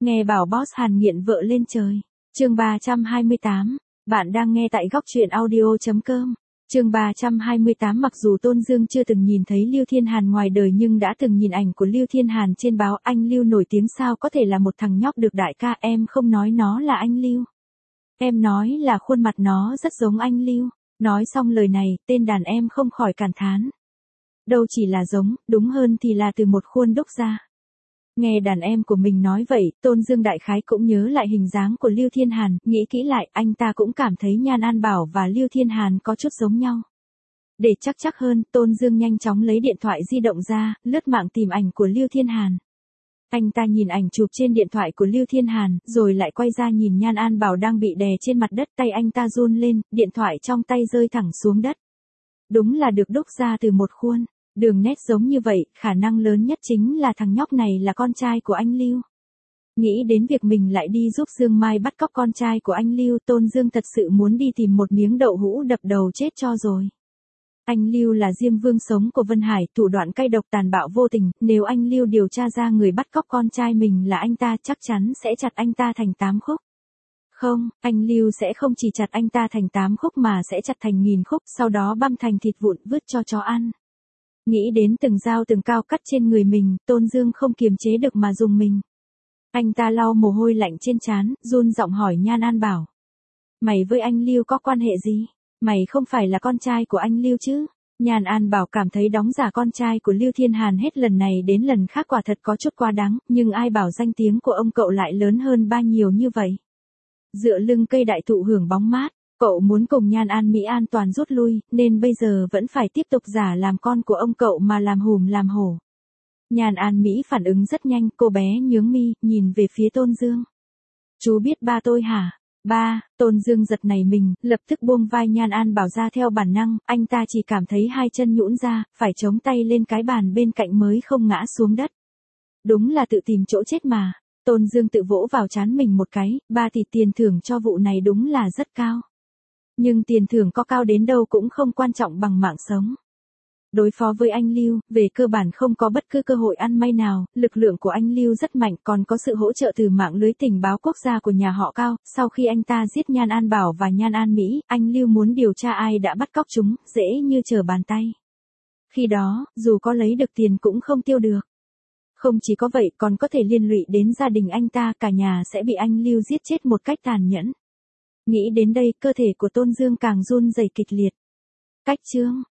Nghe bảo boss Hàn nghiện vợ lên trời. Chương 328. Bạn đang nghe tại góc truyện audio.com. Chương 328. Mặc dù Tôn Dương chưa từng nhìn thấy Lưu Thiên Hàn ngoài đời nhưng đã từng nhìn ảnh của Lưu Thiên Hàn trên báo. Anh Lưu nổi tiếng sao có thể là một thằng nhóc được đại ca, em không nói nó là anh Lưu. Em nói là khuôn mặt nó rất giống anh Lưu. Nói xong lời này, tên đàn em không khỏi cảm thán. Đâu chỉ là giống, đúng hơn thì là từ một khuôn đúc ra. Nghe đàn em của mình nói vậy, Tôn Dương đại khái cũng nhớ lại hình dáng của Lưu Thiên Hàn, nghĩ kỹ lại, anh ta cũng cảm thấy Nhan An Bảo và Lưu Thiên Hàn có chút giống nhau. Để chắc hơn, Tôn Dương nhanh chóng lấy điện thoại di động ra, lướt mạng tìm ảnh của Lưu Thiên Hàn. Anh ta nhìn ảnh chụp trên điện thoại của Lưu Thiên Hàn, rồi lại quay ra nhìn Nhan An Bảo đang bị đè trên mặt đất, tay anh ta run lên, điện thoại trong tay rơi thẳng xuống đất. Đúng là được đúc ra từ một khuôn. Đường nét giống như vậy, khả năng lớn nhất chính là thằng nhóc này là con trai của anh Lưu. Nghĩ đến việc mình lại đi giúp Dương Mai bắt cóc con trai của anh Lưu, Tôn Dương thật sự muốn đi tìm một miếng đậu hũ đập đầu chết cho rồi. Anh Lưu là Diêm Vương sống của Vân Hải, thủ đoạn cay độc tàn bạo vô tình, nếu anh Lưu điều tra ra người bắt cóc con trai mình là anh ta chắc chắn sẽ chặt anh ta thành 8 khúc. Không, anh Lưu sẽ không chỉ chặt anh ta thành 8 khúc mà sẽ chặt thành 1000 khúc, sau đó băm thành thịt vụn vứt cho chó ăn. Nghĩ đến từng dao từng cao cắt trên người mình, Tôn Dương không kiềm chế được mà dùng mình. Anh ta lau mồ hôi lạnh trên trán, run giọng hỏi Nhan An Bảo. Mày với anh Lưu có quan hệ gì? Mày không phải là con trai của anh Lưu chứ? Nhan An Bảo cảm thấy đóng giả con trai của Lưu Thiên Hàn hết lần này đến lần khác quả thật có chút quá đáng, nhưng ai bảo danh tiếng của ông cậu lại lớn hơn ba nhiều như vậy. Dựa lưng cây đại thụ hưởng bóng mát. Cậu muốn cùng Nhan An Mỹ an toàn rút lui, nên bây giờ vẫn phải tiếp tục giả làm con của ông cậu mà làm hùm làm hổ. Nhan An Mỹ phản ứng rất nhanh, cô bé nhướng mi, nhìn về phía Tôn Dương. Chú biết ba tôi hả? Ba, Tôn Dương giật nảy mình, lập tức buông vai Nhan An Bảo ra theo bản năng, anh ta chỉ cảm thấy hai chân nhũn ra, phải chống tay lên cái bàn bên cạnh mới không ngã xuống đất. Đúng là tự tìm chỗ chết mà. Tôn Dương tự vỗ vào trán mình một cái, ba thì tiền thưởng cho vụ này đúng là rất cao. Nhưng tiền thưởng có cao đến đâu cũng không quan trọng bằng mạng sống. Đối phó với anh Lưu, về cơ bản không có bất cứ cơ hội ăn may nào, lực lượng của anh Lưu rất mạnh, còn có sự hỗ trợ từ mạng lưới tình báo quốc gia của nhà họ Cao. Sau khi anh ta giết Nhan An Bảo và Nhan An Mỹ, anh Lưu muốn điều tra ai đã bắt cóc chúng, dễ như trở bàn tay. Khi đó, dù có lấy được tiền cũng không tiêu được. Không chỉ có vậy còn có thể liên lụy đến gia đình anh ta, cả nhà sẽ bị anh Lưu giết chết một cách tàn nhẫn. Nghĩ đến đây, cơ thể của Tôn Dương càng run rẩy kịch liệt. Cách chương